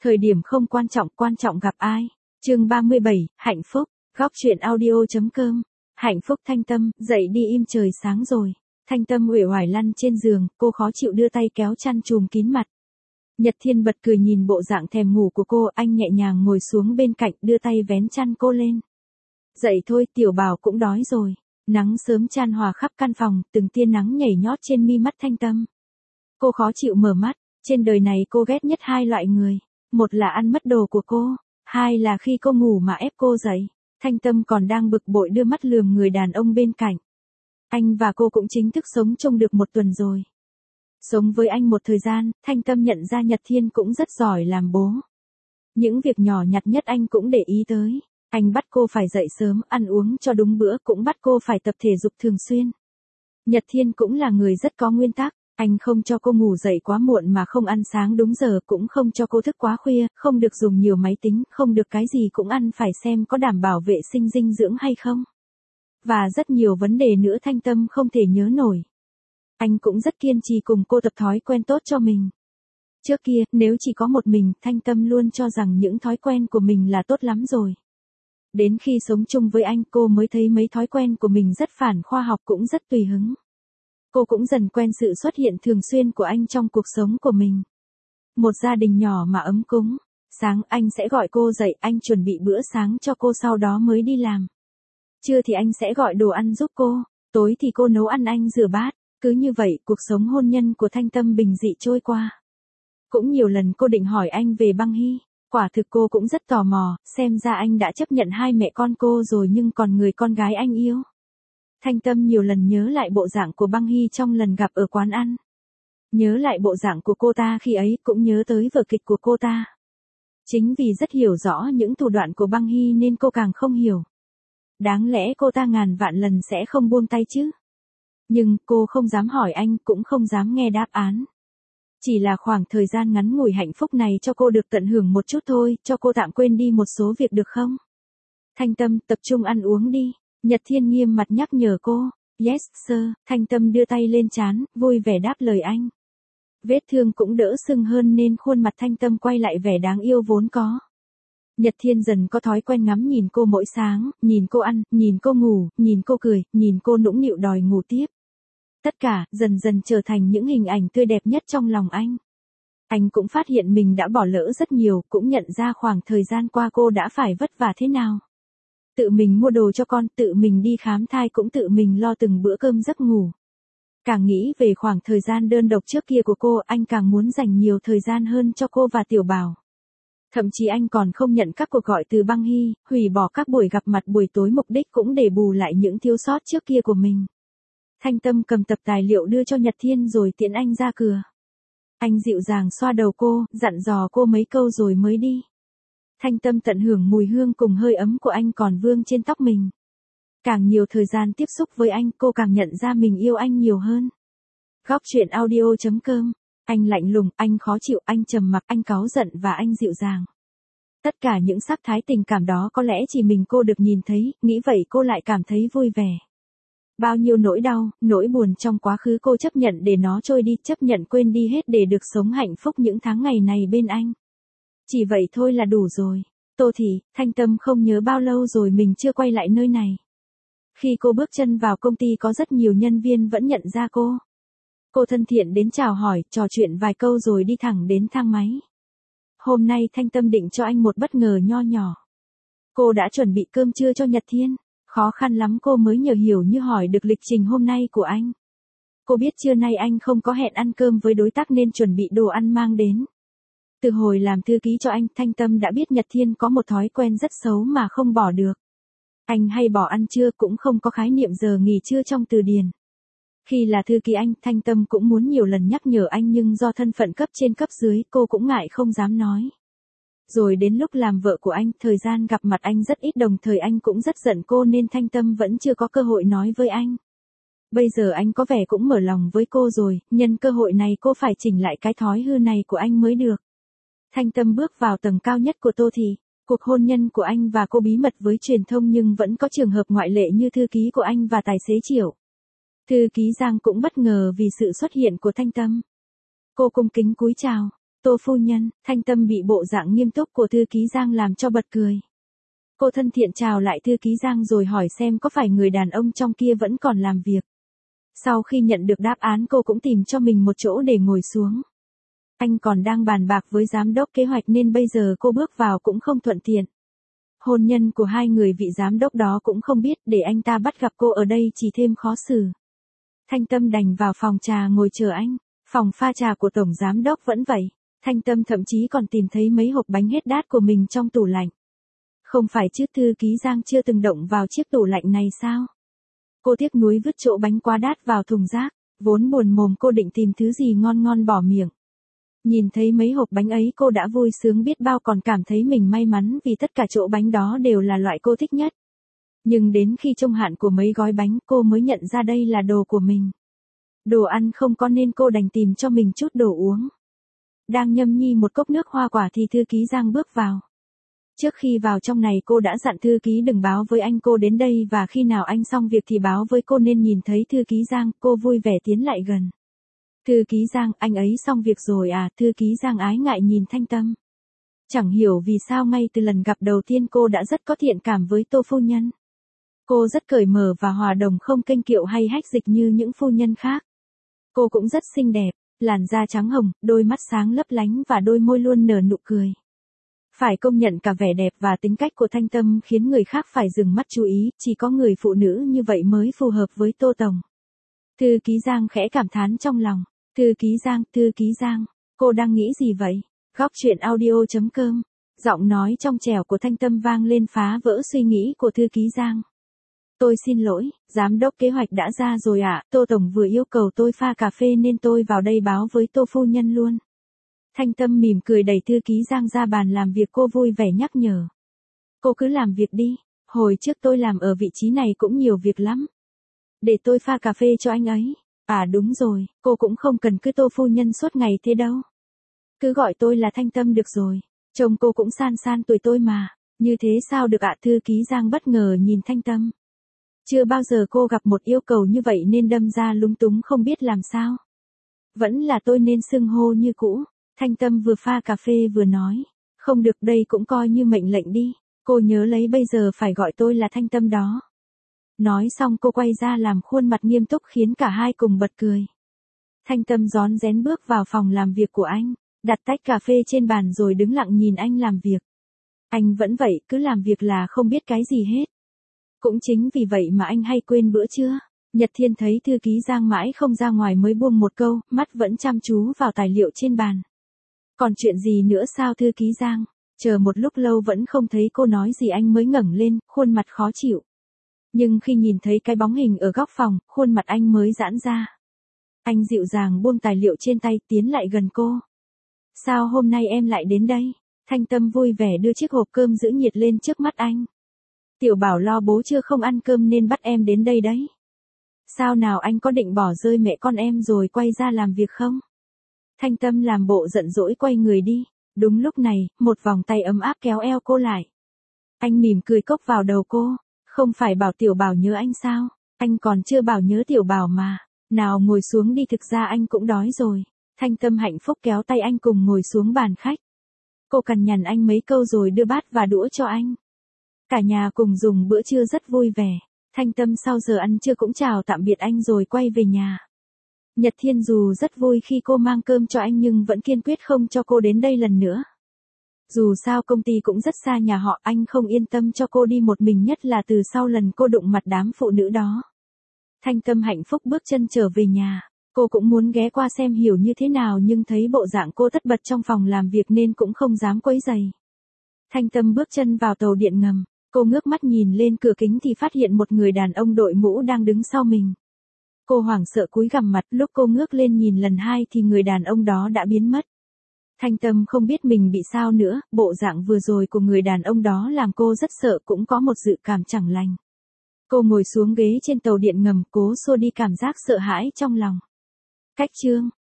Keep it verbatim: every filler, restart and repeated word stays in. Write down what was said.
Thời điểm không quan trọng, quan trọng gặp ai. Chương ba mươi bảy, hạnh phúc. Góc truyện audio.com. Hạnh phúc Thanh Tâm, dậy đi im trời sáng rồi. Thanh Tâm uể oải lăn trên giường, cô khó chịu đưa tay kéo chăn trùm kín mặt. Nhật Thiên bật cười nhìn bộ dạng thèm ngủ của cô, anh nhẹ nhàng ngồi xuống bên cạnh, đưa tay vén chăn cô lên. Dậy thôi, tiểu bảo cũng đói rồi. Nắng sớm chan hòa khắp căn phòng, từng tia nắng nhảy nhót trên mi mắt Thanh Tâm. Cô khó chịu mở mắt, trên đời này cô ghét nhất hai loại người. Một là ăn mất đồ của cô, hai là khi cô ngủ mà ép cô dậy. Thanh Tâm còn đang bực bội đưa mắt lườm người đàn ông bên cạnh. Anh và cô cũng chính thức sống chung được một tuần rồi. Sống với anh một thời gian, Thanh Tâm nhận ra Nhật Thiên cũng rất giỏi làm bố. Những việc nhỏ nhặt nhất anh cũng để ý tới. Anh bắt cô phải dậy sớm, ăn uống cho đúng bữa, cũng bắt cô phải tập thể dục thường xuyên. Nhật Thiên cũng là người rất có nguyên tắc. Anh không cho cô ngủ dậy quá muộn mà không ăn sáng đúng giờ, cũng không cho cô thức quá khuya, không được dùng nhiều máy tính, không được cái gì cũng ăn phải xem có đảm bảo vệ sinh dinh dưỡng hay không. Và rất nhiều vấn đề nữa Thanh Tâm không thể nhớ nổi. Anh cũng rất kiên trì cùng cô tập thói quen tốt cho mình. Trước kia, nếu chỉ có một mình, Thanh Tâm luôn cho rằng những thói quen của mình là tốt lắm rồi. Đến khi sống chung với anh, cô mới thấy mấy thói quen của mình rất phản khoa học, cũng rất tùy hứng. Cô cũng dần quen sự xuất hiện thường xuyên của anh trong cuộc sống của mình. Một gia đình nhỏ mà ấm cúng. Sáng anh sẽ gọi cô dậy, anh chuẩn bị bữa sáng cho cô, sau đó mới đi làm. Trưa thì anh sẽ gọi đồ ăn giúp cô, tối thì cô nấu ăn, anh rửa bát. Cứ như vậy, cuộc sống hôn nhân của Thanh Tâm bình dị trôi qua. Cũng nhiều lần cô định hỏi anh về Băng Hy. Quả thực cô cũng rất tò mò, xem ra anh đã chấp nhận hai mẹ con cô rồi, nhưng còn người con gái anh yêu. Thanh Tâm nhiều lần nhớ lại bộ dạng của Băng Hy trong lần gặp ở quán ăn. Nhớ lại bộ dạng của cô ta khi ấy, cũng nhớ tới vở kịch của cô ta. Chính vì rất hiểu rõ những thủ đoạn của Băng Hy nên cô càng không hiểu. Đáng lẽ cô ta ngàn vạn lần sẽ không buông tay chứ. Nhưng cô không dám hỏi anh, cũng không dám nghe đáp án. Chỉ là khoảng thời gian ngắn ngủi hạnh phúc này cho cô được tận hưởng một chút thôi, cho cô tạm quên đi một số việc được không? Thanh Tâm, tập trung ăn uống đi. Nhật Thiên nghiêm mặt nhắc nhở cô. Yes, sir. Thanh Tâm đưa tay lên trán, vui vẻ đáp lời anh. Vết thương cũng đỡ sưng hơn nên khuôn mặt Thanh Tâm quay lại vẻ đáng yêu vốn có. Nhật Thiên dần có thói quen ngắm nhìn cô mỗi sáng, nhìn cô ăn, nhìn cô ngủ, nhìn cô cười, nhìn cô nũng nịu đòi ngủ tiếp. Tất cả, dần dần trở thành những hình ảnh tươi đẹp nhất trong lòng anh. Anh cũng phát hiện mình đã bỏ lỡ rất nhiều, cũng nhận ra khoảng thời gian qua cô đã phải vất vả thế nào. Tự mình mua đồ cho con, tự mình đi khám thai, cũng tự mình lo từng bữa cơm giấc ngủ. Càng nghĩ về khoảng thời gian đơn độc trước kia của cô, anh càng muốn dành nhiều thời gian hơn cho cô và Tiểu Bảo. Thậm chí anh còn không nhận các cuộc gọi từ Băng Hy, hủy bỏ các buổi gặp mặt buổi tối, mục đích cũng để bù lại những thiếu sót trước kia của mình. Thanh Tâm cầm tập tài liệu đưa cho Nhật Thiên rồi tiễn anh ra cửa. Anh dịu dàng xoa đầu cô, dặn dò cô mấy câu rồi mới đi. Thanh Tâm tận hưởng mùi hương cùng hơi ấm của anh còn vương trên tóc mình. Càng nhiều thời gian tiếp xúc với anh, cô càng nhận ra mình yêu anh nhiều hơn. Góc truyện audio.com. Anh lạnh lùng, anh khó chịu, anh trầm mặc, anh cáu giận và anh dịu dàng. Tất cả những sắc thái tình cảm đó có lẽ chỉ mình cô được nhìn thấy, nghĩ vậy cô lại cảm thấy vui vẻ. Bao nhiêu nỗi đau, nỗi buồn trong quá khứ cô chấp nhận để nó trôi đi, chấp nhận quên đi hết để được sống hạnh phúc những tháng ngày này bên anh. Chỉ vậy thôi là đủ rồi. Tô Thị, Thanh Tâm không nhớ bao lâu rồi mình chưa quay lại nơi này. Khi cô bước chân vào công ty có rất nhiều nhân viên vẫn nhận ra cô. Cô thân thiện đến chào hỏi, trò chuyện vài câu rồi đi thẳng đến thang máy. Hôm nay Thanh Tâm định cho anh một bất ngờ nho nhỏ. Cô đã chuẩn bị cơm trưa cho Nhật Thiên. Khó khăn lắm cô mới nhờ hiểu như hỏi được lịch trình hôm nay của anh. Cô biết trưa nay anh không có hẹn ăn cơm với đối tác nên chuẩn bị đồ ăn mang đến. Từ hồi làm thư ký cho anh, Thanh Tâm đã biết Nhật Thiên có một thói quen rất xấu mà không bỏ được. Anh hay bỏ ăn trưa, cũng không có khái niệm giờ nghỉ trưa trong từ điển. Khi là thư ký anh, Thanh Tâm cũng muốn nhiều lần nhắc nhở anh nhưng do thân phận cấp trên cấp dưới, cô cũng ngại không dám nói. Rồi đến lúc làm vợ của anh, thời gian gặp mặt anh rất ít, đồng thời anh cũng rất giận cô nên Thanh Tâm vẫn chưa có cơ hội nói với anh. Bây giờ anh có vẻ cũng mở lòng với cô rồi, nhân cơ hội này cô phải chỉnh lại cái thói hư này của anh mới được. Thanh Tâm bước vào tầng cao nhất của Tô Thị. Cuộc hôn nhân của anh và cô bí mật với truyền thông nhưng vẫn có trường hợp ngoại lệ như thư ký của anh và tài xế Triệu. Thư ký Giang cũng bất ngờ vì sự xuất hiện của Thanh Tâm. Cô cung kính cúi chào. Tô phu nhân. Thanh Tâm bị bộ dạng nghiêm túc của thư ký Giang làm cho bật cười. Cô thân thiện chào lại thư ký Giang rồi hỏi xem có phải người đàn ông trong kia vẫn còn làm việc. Sau khi nhận được đáp án cô cũng tìm cho mình một chỗ để ngồi xuống. Anh còn đang bàn bạc với giám đốc kế hoạch nên bây giờ cô bước vào cũng không thuận tiện. Hôn nhân của hai người vị giám đốc đó cũng không biết, để anh ta bắt gặp cô ở đây chỉ thêm khó xử. Thanh Tâm đành vào phòng trà ngồi chờ anh. Phòng pha trà của tổng giám đốc vẫn vậy. Thanh Tâm thậm chí còn tìm thấy mấy hộp bánh hết đát của mình trong tủ lạnh. Không phải chứ, thư ký Giang chưa từng động vào chiếc tủ lạnh này sao? Cô tiếc nuối vứt chỗ bánh quá đát vào thùng rác. Vốn buồn mồm cô định tìm thứ gì ngon ngon bỏ miệng. Nhìn thấy mấy hộp bánh ấy cô đã vui sướng biết bao, còn cảm thấy mình may mắn vì tất cả chỗ bánh đó đều là loại cô thích nhất. Nhưng đến khi trông hạn của mấy gói bánh cô mới nhận ra đây là đồ của mình. Đồ ăn không có nên cô đành tìm cho mình chút đồ uống. Đang nhâm nhi một cốc nước hoa quả thì thư ký Giang bước vào. Trước khi vào trong này cô đã dặn thư ký đừng báo với anh cô đến đây, và khi nào anh xong việc thì báo với cô, nên nhìn thấy thư ký Giang cô vui vẻ tiến lại gần. Thư ký Giang, anh ấy xong việc rồi à? Thư ký Giang ái ngại nhìn Thanh Tâm. Chẳng hiểu vì sao ngay từ lần gặp đầu tiên cô đã rất có thiện cảm với Tô phu nhân. Cô rất cởi mở và hòa đồng, không kênh kiệu hay hách dịch như những phu nhân khác. Cô cũng rất xinh đẹp, làn da trắng hồng, đôi mắt sáng lấp lánh và đôi môi luôn nở nụ cười. Phải công nhận cả vẻ đẹp và tính cách của Thanh Tâm khiến người khác phải dừng mắt chú ý, chỉ có người phụ nữ như vậy mới phù hợp với Tô tổng. Thư ký Giang khẽ cảm thán trong lòng. Thư ký Giang, thư ký Giang, cô đang nghĩ gì vậy? Góc truyện audio chấm com. Giọng nói trong trẻo của Thanh Tâm vang lên phá vỡ suy nghĩ của thư ký Giang. Tôi xin lỗi, giám đốc kế hoạch đã ra rồi ạ, Tô tổng vừa yêu cầu tôi pha cà phê nên tôi vào đây báo với Tô phu nhân luôn. Thanh Tâm mỉm cười đẩy thư ký Giang ra bàn làm việc, cô vui vẻ nhắc nhở. Cô cứ làm việc đi, hồi trước tôi làm ở vị trí này cũng nhiều việc lắm. Để tôi pha cà phê cho anh ấy. À đúng rồi, cô cũng không cần cứ Tô phu nhân suốt ngày thế đâu. Cứ gọi tôi là Thanh Tâm được rồi, chồng cô cũng san san tuổi tôi mà, như thế sao được ạ? Thư ký Giang bất ngờ nhìn Thanh Tâm. Chưa bao giờ cô gặp một yêu cầu như vậy nên đâm ra lúng túng không biết làm sao. Vẫn là tôi nên xưng hô như cũ. Thanh Tâm vừa pha cà phê vừa nói. Không được, đây cũng coi như mệnh lệnh đi. Cô nhớ lấy bây giờ phải gọi tôi là Thanh Tâm đó. Nói xong cô quay ra làm khuôn mặt nghiêm túc khiến cả hai cùng bật cười. Thanh Tâm rón rén bước vào phòng làm việc của anh, đặt tách cà phê trên bàn rồi đứng lặng nhìn anh làm việc. Anh vẫn vậy, cứ làm việc là không biết cái gì hết. Cũng chính vì vậy mà anh hay quên bữa trưa. Nhật Thiên thấy thư ký Giang mãi không ra ngoài mới buông một câu, mắt vẫn chăm chú vào tài liệu trên bàn. Còn chuyện gì nữa sao thư ký Giang? Chờ một lúc lâu vẫn không thấy cô nói gì anh mới ngẩng lên, khuôn mặt khó chịu. Nhưng khi nhìn thấy cái bóng hình ở góc phòng, khuôn mặt anh mới giãn ra. Anh dịu dàng buông tài liệu trên tay tiến lại gần cô. Sao hôm nay em lại đến đây? Thanh Tâm vui vẻ đưa chiếc hộp cơm giữ nhiệt lên trước mắt anh. Tiểu Bảo lo bố chưa không ăn cơm nên bắt em đến đây đấy. Sao nào, anh có định bỏ rơi mẹ con em rồi quay ra làm việc không? Thanh Tâm làm bộ giận dỗi quay người đi. Đúng lúc này, một vòng tay ấm áp kéo eo cô lại. Anh mỉm cười cốc vào đầu cô. Không phải bảo Tiểu Bảo nhớ anh sao? Anh còn chưa bảo nhớ Tiểu Bảo mà. Nào ngồi xuống đi, thực ra anh cũng đói rồi. Thanh Tâm hạnh phúc kéo tay anh cùng ngồi xuống bàn khách. Cô cằn nhằn anh mấy câu rồi đưa bát và đũa cho anh. Cả nhà cùng dùng bữa trưa rất vui vẻ. Thanh Tâm sau giờ ăn trưa cũng chào tạm biệt anh rồi quay về nhà. Nhật Thiên dù rất vui khi cô mang cơm cho anh nhưng vẫn kiên quyết không cho cô đến đây lần nữa. Dù sao công ty cũng rất xa nhà họ, anh không yên tâm cho cô đi một mình, nhất là từ sau lần cô đụng mặt đám phụ nữ đó. Thanh Tâm hạnh phúc bước chân trở về nhà. Cô cũng muốn ghé qua xem Hiểu như thế nào nhưng thấy bộ dạng cô tất bật trong phòng làm việc nên cũng không dám quấy rầy. Thanh Tâm bước chân vào tàu điện ngầm. Cô ngước mắt nhìn lên cửa kính thì phát hiện một người đàn ông đội mũ đang đứng sau mình. Cô hoảng sợ cúi gằm mặt, lúc cô ngước lên nhìn lần hai thì người đàn ông đó đã biến mất. Thanh Tâm không biết mình bị sao nữa, bộ dạng vừa rồi của người đàn ông đó làm cô rất sợ, cũng có một dự cảm chẳng lành. Cô ngồi xuống ghế trên tàu điện ngầm, cố xua đi cảm giác sợ hãi trong lòng. Cách chương